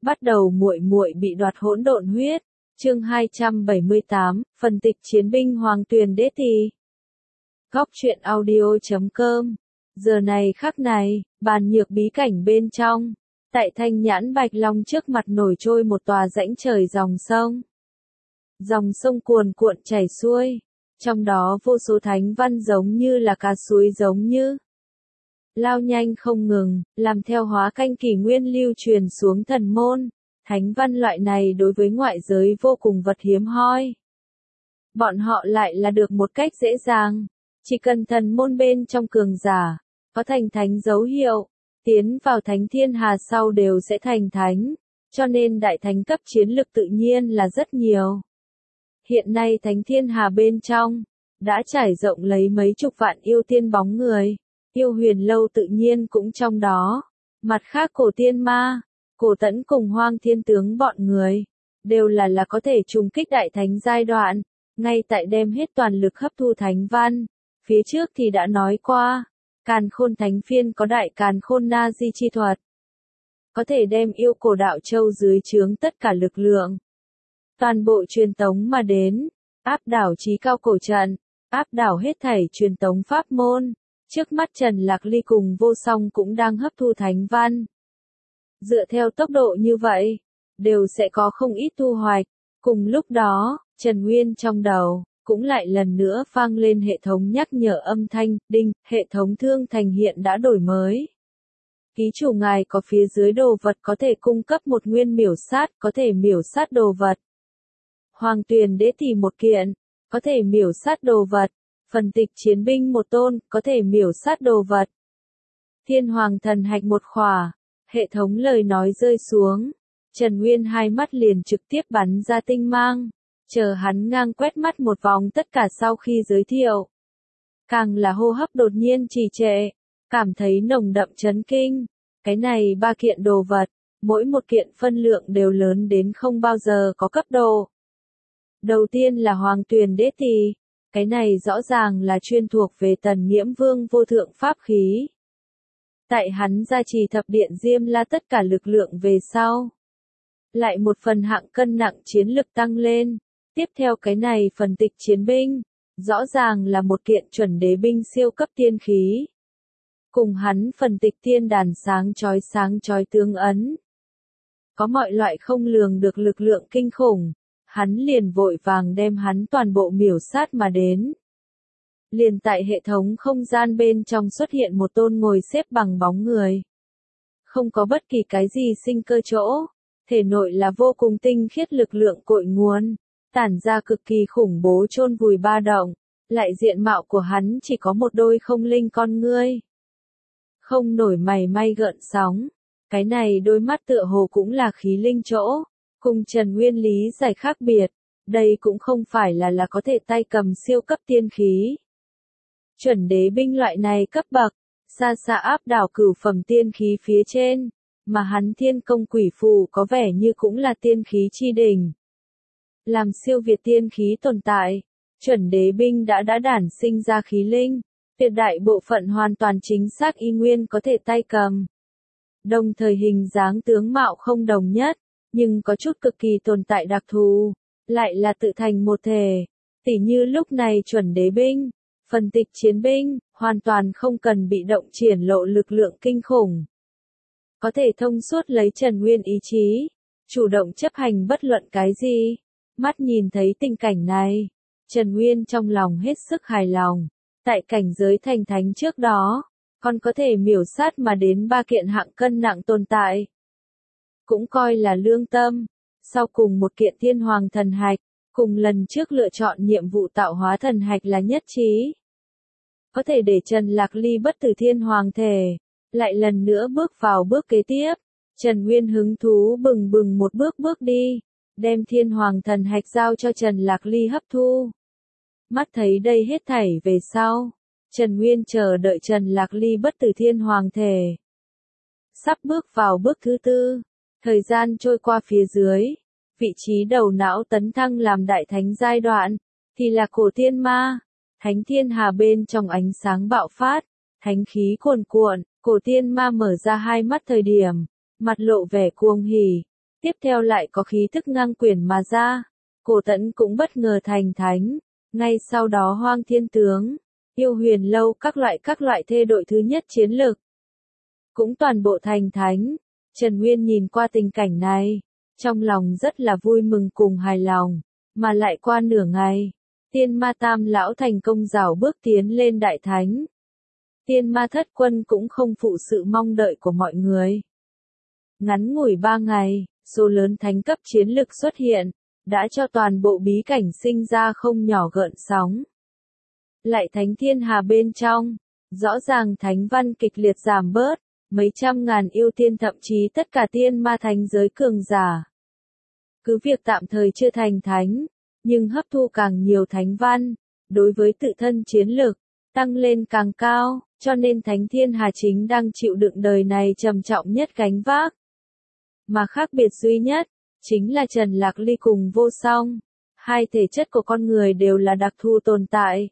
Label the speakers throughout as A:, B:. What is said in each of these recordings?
A: Bắt đầu muội muội bị đoạt hỗn độn huyết. Chương 278, phân tịch chiến binh Hoàng Tuyền Đế Tỳ. Góc truyện audio.com. Giờ này khắc này, bàn nhược bí cảnh bên trong, tại Thanh Nhãn Bạch Long trước mặt nổi trôi một tòa rãnh trời dòng sông. Dòng sông cuồn cuộn chảy xuôi, trong đó vô số thánh văn giống như là cá suối giống như lao nhanh không ngừng, làm theo hóa canh kỷ nguyên lưu truyền xuống thần môn. Thánh văn loại này đối với ngoại giới vô cùng vật hiếm hoi. Bọn họ lại là được một cách dễ dàng, chỉ cần thần môn bên trong cường giả, có thành thánh dấu hiệu, tiến vào thánh thiên hà sau đều sẽ thành thánh, cho nên đại thánh cấp chiến lực tự nhiên là rất nhiều. Hiện nay thánh thiên hà bên trong, đã trải rộng lấy mấy chục vạn yêu tiên bóng người, yêu huyền lâu tự nhiên cũng trong đó, mặt khác cổ tiên ma, cổ tẫn cùng hoang thiên tướng bọn người, đều là có thể trùng kích đại thánh giai đoạn, ngay tại đem hết toàn lực hấp thu thánh văn. Phía trước thì đã nói qua, Càn Khôn Thánh Phiên có đại Càn Khôn Na Di chi thuật, có thể đem yêu cổ đạo châu dưới trướng tất cả lực lượng, toàn bộ truyền tống mà đến, áp đảo chí cao cổ trận, áp đảo hết thảy truyền tống pháp môn. Trước mắt Trần Lạc Ly cùng Vô Song cũng đang hấp thu thánh văn. Dựa theo tốc độ như vậy, đều sẽ có không ít thu hoạch. Cùng lúc đó, Trần Nguyên trong đầu, cũng lại lần nữa vang lên hệ thống nhắc nhở âm thanh, đinh, hệ thống Thương Thành hiện đã đổi mới. Ký chủ ngài có phía dưới đồ vật có thể cung cấp một nguyên miểu sát, có thể miểu sát đồ vật. Hoàng Tuyền Đế Tỳ một kiện, có thể miểu sát đồ vật. Phần tịch chiến binh một tôn, có thể miểu sát đồ vật. Thiên Hoàng Thần Hạch một khỏa. Hệ thống lời nói rơi xuống, Trần Nguyên hai mắt liền trực tiếp bắn ra tinh mang, chờ hắn ngang quét mắt một vòng tất cả sau khi giới thiệu. Càng là hô hấp đột nhiên trì trệ, cảm thấy nồng đậm chấn kinh, cái này ba kiện đồ vật, mỗi một kiện phân lượng đều lớn đến không bao giờ có cấp độ. Đầu tiên là Hoàng Tuyền Đế Tỳ, cái này rõ ràng là chuyên thuộc về Tần Nghiễm Vương vô thượng pháp khí. Tại hắn gia trì thập điện Diêm La tất cả lực lượng về sau. Lại một phần hạng cân nặng chiến lực tăng lên. Tiếp theo cái này phần tịch chiến binh. Rõ ràng là một kiện chuẩn đế binh siêu cấp tiên khí. Cùng hắn phần tịch tiên đàn sáng chói tương ấn. Có mọi loại không lường được lực lượng kinh khủng. Hắn liền vội vàng đem hắn toàn bộ miểu sát mà đến. Liền tại hệ thống không gian bên trong xuất hiện một tôn ngồi xếp bằng bóng người. Không có bất kỳ cái gì sinh cơ chỗ, thể nội là vô cùng tinh khiết lực lượng cội nguồn, tản ra cực kỳ khủng bố chôn vùi ba động, lại diện mạo của hắn chỉ có một đôi không linh con ngươi. Không nổi mày may gợn sóng, cái này đôi mắt tựa hồ cũng là khí linh chỗ, cùng Trần Nguyên lý giải khác biệt, đây cũng không phải là có thể tay cầm siêu cấp tiên khí. Chuẩn đế binh loại này cấp bậc, xa xa áp đảo cửu phẩm tiên khí phía trên, mà hắn thiên công quỷ phù có vẻ như cũng là tiên khí chi đỉnh. Làm siêu việt tiên khí tồn tại, chuẩn đế binh đã đản sinh ra khí linh, tuyệt đại bộ phận hoàn toàn chính xác y nguyên có thể tay cầm. Đồng thời hình dáng tướng mạo không đồng nhất, nhưng có chút cực kỳ tồn tại đặc thù, lại là tự thành một thể, tỉ như lúc này chuẩn đế binh. Phần tịch chiến binh, hoàn toàn không cần bị động triển lộ lực lượng kinh khủng. Có thể thông suốt lấy Trần Nguyên ý chí, chủ động chấp hành bất luận cái gì. Mắt nhìn thấy tình cảnh này, Trần Nguyên trong lòng hết sức hài lòng. Tại cảnh giới thành thánh trước đó, còn có thể miểu sát mà đến ba kiện hạng cân nặng tồn tại. Cũng coi là lương tâm. Sau cùng một kiện Thiên Hoàng Thần Hạch, cùng lần trước lựa chọn nhiệm vụ tạo hóa thần hạch là nhất trí. Có thể để Trần Lạc Ly bất tử thiên hoàng thể, lại lần nữa bước vào bước kế tiếp. Trần Nguyên hứng thú bừng bừng một bước đi, đem thiên hoàng thần hạch giao cho Trần Lạc Ly hấp thu. Mắt thấy đây hết thảy về sau, Trần Nguyên chờ đợi Trần Lạc Ly bất tử thiên hoàng thể. Sắp bước vào bước thứ tư, thời gian trôi qua phía dưới, vị trí đầu não tấn thăng làm đại thánh giai đoạn, thì là cổ tiên ma. Thánh thiên hà bên trong ánh sáng bạo phát, thánh khí cuồn cuộn, cổ tiên ma mở ra hai mắt thời điểm, mặt lộ vẻ cuồng hỉ, Tiếp theo lại có khí thức ngang quyển mà ra, Cổ Tẫn cũng bất ngờ thành thánh, ngay sau đó Hoang Thiên Tướng, Yêu Huyền Lâu các loại thê đội thứ nhất chiến lực, cũng toàn bộ thành thánh. Trần Nguyên nhìn qua tình cảnh này, trong lòng rất là vui mừng cùng hài lòng, mà lại qua nửa ngày, Tiên Ma Tam lão thành công rảo bước tiến lên đại thánh. Tiên Ma Thất Quân cũng không phụ sự mong đợi của mọi người. Ngắn ngủi 3 ngày, số lớn thánh cấp chiến lực xuất hiện, đã cho toàn bộ bí cảnh sinh ra không nhỏ gợn sóng. Lại thánh thiên hà bên trong, rõ ràng thánh văn kịch liệt giảm bớt, mấy trăm ngàn yêu tiên thậm chí tất cả tiên ma thánh giới cường giả. Cứ việc tạm thời chưa thành thánh, nhưng hấp thu càng nhiều thánh văn, đối với tự thân chiến lực, tăng lên càng cao, cho nên thánh thiên hà chính đang chịu đựng đời này trầm trọng nhất gánh vác. Mà khác biệt duy nhất, chính là Trần Lạc Ly cùng Vô Song. Hai thể chất của con người đều là đặc thù tồn tại.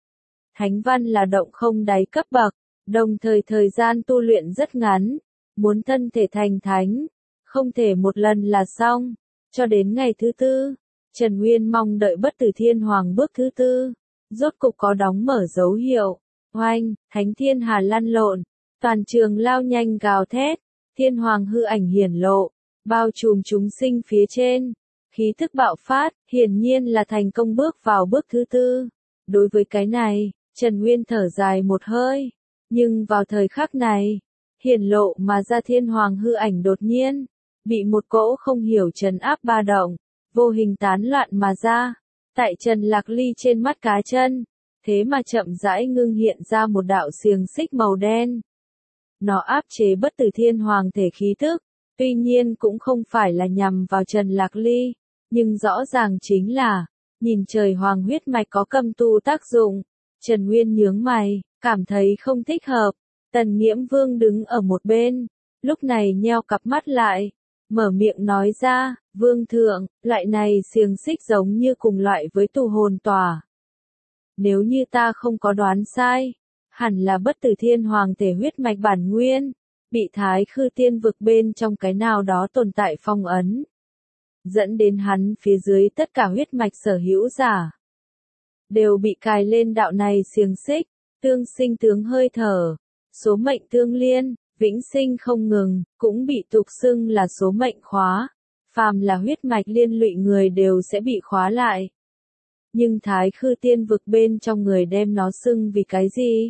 A: Thánh văn là động không đáy cấp bậc, đồng thời thời gian tu luyện rất ngắn. Muốn thân thể thành thánh, không thể một lần là xong. Cho đến ngày thứ tư, Trần Nguyên mong đợi bất tử thiên hoàng bước thứ tư. Rốt cục có đóng mở dấu hiệu. Oanh, thánh thiên hà lăn lộn. Toàn trường lao nhanh gào thét. Thiên hoàng hư ảnh hiển lộ, bao trùm chúng sinh phía trên. Khí thức bạo phát, hiển nhiên là thành công bước vào bước thứ tư. Đối với cái này, Trần Nguyên thở dài một hơi. Nhưng vào thời khắc này, hiển lộ mà ra thiên hoàng hư ảnh đột nhiên, bị một cỗ không hiểu trấn áp ba động, vô hình tán loạn mà ra. Tại Trần Lạc Ly trên mắt cá chân, thế mà chậm rãi ngưng hiện ra một đạo xiềng xích màu đen. Nó áp chế bất tử thiên hoàng thể khí thức, tuy nhiên cũng không phải là nhằm vào Trần Lạc Ly, nhưng rõ ràng chính là, nhìn trời hoàng huyết mạch có cầm tu tác dụng. Trần Nguyên nhướng mày, cảm thấy không thích hợp. Tần Nghiễm Vương đứng ở một bên, lúc này nheo cặp mắt lại, mở miệng nói ra, Vương thượng, loại này xiềng xích giống như cùng loại với tù hồn tỏa. Nếu như ta không có đoán sai, hẳn là bất tử thiên hoàng thể huyết mạch bản nguyên, bị thái khư tiên vực bên trong cái nào đó tồn tại phong ấn. Dẫn đến hắn phía dưới tất cả huyết mạch sở hữu giả. Đều bị cài lên đạo này xiềng xích, tương sinh tướng hơi thở, số mệnh tương liên, vĩnh sinh không ngừng, cũng bị tục xưng là số mệnh khóa. Phàm là huyết mạch liên lụy người đều sẽ bị khóa lại. Nhưng thái khư tiên vực bên trong người đem nó xưng vì cái gì?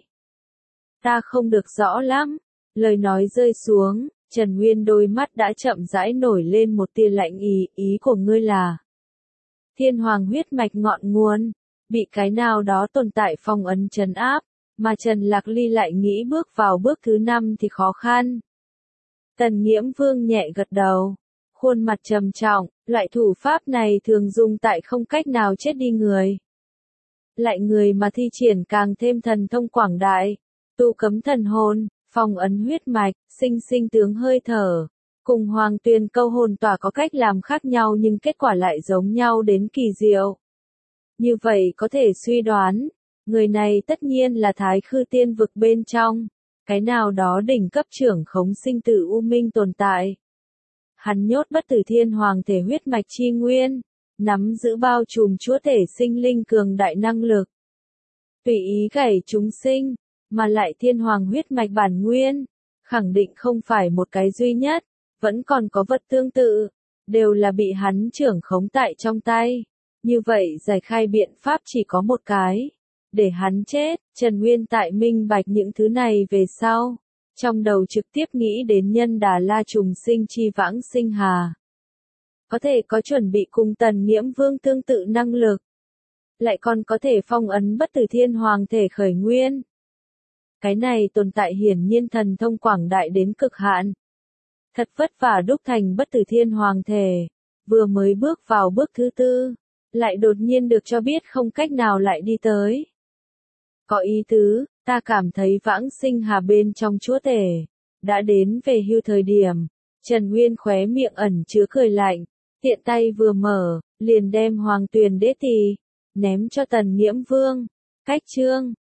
A: Ta không được rõ lắm. Lời nói rơi xuống, Trần Nguyên đôi mắt đã chậm rãi nổi lên một tia lạnh ý của ngươi là thiên hoàng huyết mạch ngọn nguồn, bị cái nào đó tồn tại phong ấn trấn áp, mà Trần Lạc Ly lại nghĩ bước vào bước thứ 5 thì khó khăn. Tần Nghiễm Vương nhẹ gật đầu, khuôn mặt trầm trọng, loại thủ pháp này thường dùng tại không cách nào chết đi người. Lại người mà thi triển càng thêm thần thông quảng đại, tu cấm thần hồn, phong ấn huyết mạch, sinh sinh tướng hơi thở, cùng hoàng tuyền câu hồn tỏa có cách làm khác nhau nhưng kết quả lại giống nhau đến kỳ diệu. Như vậy có thể suy đoán, người này tất nhiên là thái khư tiên vực bên trong, cái nào đó đỉnh cấp trưởng khống sinh tử u minh tồn tại. Hắn nhốt bất tử thiên hoàng thể huyết mạch chi nguyên, nắm giữ bao trùm chúa thể sinh linh cường đại năng lực. Tùy ý gảy chúng sinh, mà lại thiên hoàng huyết mạch bản nguyên, khẳng định không phải một cái duy nhất, vẫn còn có vật tương tự, đều là bị hắn trưởng khống tại trong tay. Như vậy giải khai biện pháp chỉ có một cái, để hắn chết. Trần Nguyên tại minh bạch những thứ này về sau, trong đầu trực tiếp nghĩ đến nhân Đà La trùng sinh chi vãng sinh hà. Có thể có chuẩn bị cùng Tần Nghiễm Vương tương tự năng lực, lại còn có thể phong ấn bất tử thiên hoàng thể khởi nguyên. Cái này tồn tại hiển nhiên thần thông quảng đại đến cực hạn. Thật vất vả đúc thành bất tử thiên hoàng thể, vừa mới bước vào bước thứ tư, lại đột nhiên được cho biết không cách nào lại đi tới. Có ý tứ, ta cảm thấy vãng sinh hà bên trong chúa tể, đã đến về hưu thời điểm. Trần Nguyên khóe miệng ẩn chứa cười lạnh, tiện tay vừa mở, liền đem hoàng tuyền đế tỳ ném cho Tần Nghiễm Vương. Cách chương